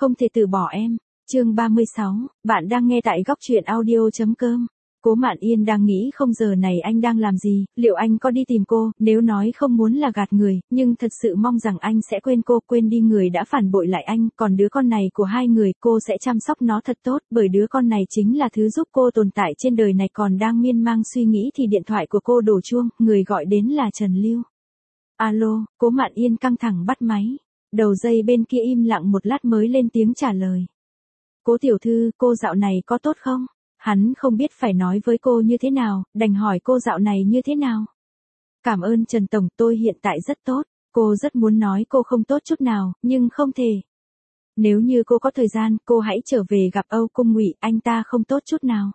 Không thể từ bỏ em. Chương 36, bạn đang nghe tại góc truyện audio.com. Cố Mạn Yên đang nghĩ không giờ này anh đang làm gì, liệu anh có đi tìm cô, nếu nói không muốn là gạt người, nhưng thật sự mong rằng anh sẽ quên cô, quên đi người đã phản bội lại anh, còn đứa con này của hai người cô sẽ chăm sóc nó thật tốt, bởi đứa con này chính là thứ giúp cô tồn tại trên đời này. Còn đang miên man suy nghĩ thì điện thoại của cô đổ chuông, người gọi đến là Trần Lưu. Alo, Cố Mạn Yên căng thẳng bắt máy, đầu dây bên kia im lặng một lát mới lên tiếng trả lời. Cố tiểu thư, cô dạo này có tốt không? Hắn không biết phải nói với cô như thế nào, đành hỏi cô dạo này như thế nào. Cảm ơn Trần Tổng, tôi hiện tại rất tốt. Cô rất muốn nói cô không tốt chút nào, nhưng không thể. Nếu như cô có thời gian, cô hãy trở về gặp Âu Cung Ngụy, anh ta không tốt chút nào.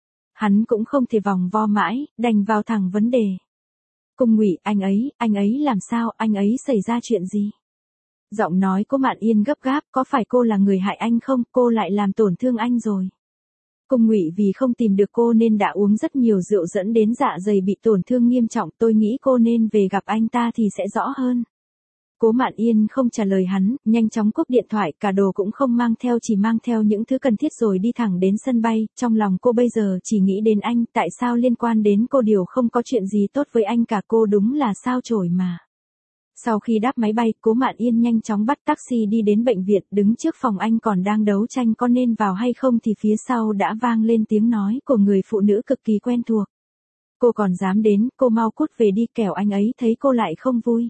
Hắn cũng không thể vòng vo mãi, đành vào thẳng vấn đề. Cung Ngụy, anh ấy làm sao, anh ấy xảy ra chuyện gì? Giọng nói Cố Mạn Yên gấp gáp, có phải cô là người hại anh không, cô lại làm tổn thương anh rồi. Cung Ngụy vì không tìm được cô nên đã uống rất nhiều rượu dẫn đến dạ dày bị tổn thương nghiêm trọng, tôi nghĩ cô nên về gặp anh ta thì sẽ rõ hơn. Cố Mạn Yên không trả lời hắn, nhanh chóng cúp điện thoại, cả đồ cũng không mang theo, chỉ mang theo những thứ cần thiết rồi đi thẳng đến sân bay. Trong lòng cô bây giờ chỉ nghĩ đến anh, tại sao liên quan đến cô điều không có chuyện gì tốt với anh cả, cô đúng là sao chổi mà. Sau khi đáp máy bay, Cố Mạn Yên nhanh chóng bắt taxi đi đến bệnh viện, đứng trước phòng anh còn đang đấu tranh có nên vào hay không thì phía sau đã vang lên tiếng nói của người phụ nữ cực kỳ quen thuộc. Cô còn dám đến, cô mau cút về đi, kẻo anh ấy thấy cô lại không vui.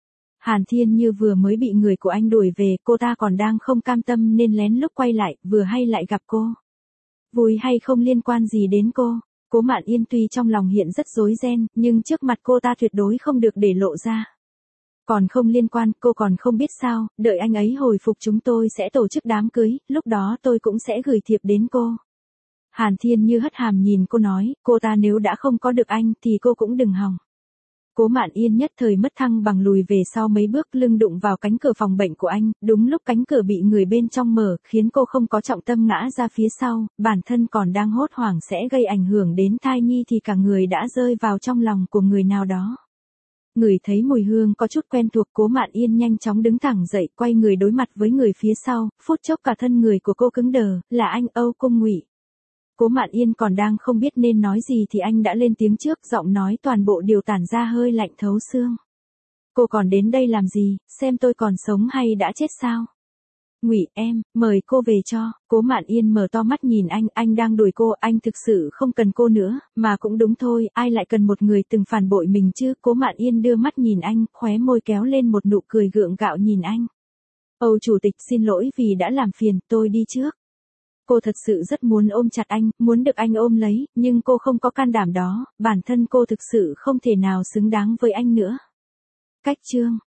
Hàn Thiên Như vừa mới bị người của anh đuổi về, cô ta còn đang không cam tâm nên lén lút quay lại, vừa hay lại gặp cô. Vui hay không liên quan gì đến cô. Cố Mạn Yên tuy trong lòng hiện rất rối ren, nhưng trước mặt cô ta tuyệt đối không được để lộ ra. Còn không liên quan, cô còn không biết sao, đợi anh ấy hồi phục chúng tôi sẽ tổ chức đám cưới, lúc đó tôi cũng sẽ gửi thiệp đến cô. Hàn Thiên Như hất hàm nhìn cô nói, cô ta nếu đã không có được anh thì cô cũng đừng hòng. Cố Mạn Yên nhất thời mất thăng bằng lùi về sau mấy bước, lưng đụng vào cánh cửa phòng bệnh của anh, đúng lúc cánh cửa bị người bên trong mở, khiến cô không có trọng tâm ngã ra phía sau, bản thân còn đang hốt hoảng sẽ gây ảnh hưởng đến thai nhi thì cả người đã rơi vào trong lòng của người nào đó. Người thấy mùi hương có chút quen thuộc, Cố Mạn Yên nhanh chóng đứng thẳng dậy, quay người đối mặt với người phía sau, phút chốc cả thân người của cô cứng đờ, là anh Âu Cung Ngụy. Cố Mạn Yên còn đang không biết nên nói gì thì anh đã lên tiếng trước, giọng nói toàn bộ đều tản ra hơi lạnh thấu xương. Cô còn đến đây làm gì, xem tôi còn sống hay đã chết sao? Ngụy, em, mời cô về cho. Cố Mạn Yên mở to mắt nhìn anh đang đuổi cô, anh thực sự không cần cô nữa, mà cũng đúng thôi, ai lại cần một người từng phản bội mình chứ. Cố Mạn Yên đưa mắt nhìn anh, khóe môi kéo lên một nụ cười gượng gạo nhìn anh. Âu chủ tịch, xin lỗi vì đã làm phiền, tôi đi trước. Cô thật sự rất muốn ôm chặt anh, muốn được anh ôm lấy, nhưng cô không có can đảm đó, bản thân cô thực sự không thể nào xứng đáng với anh nữa. Cách chương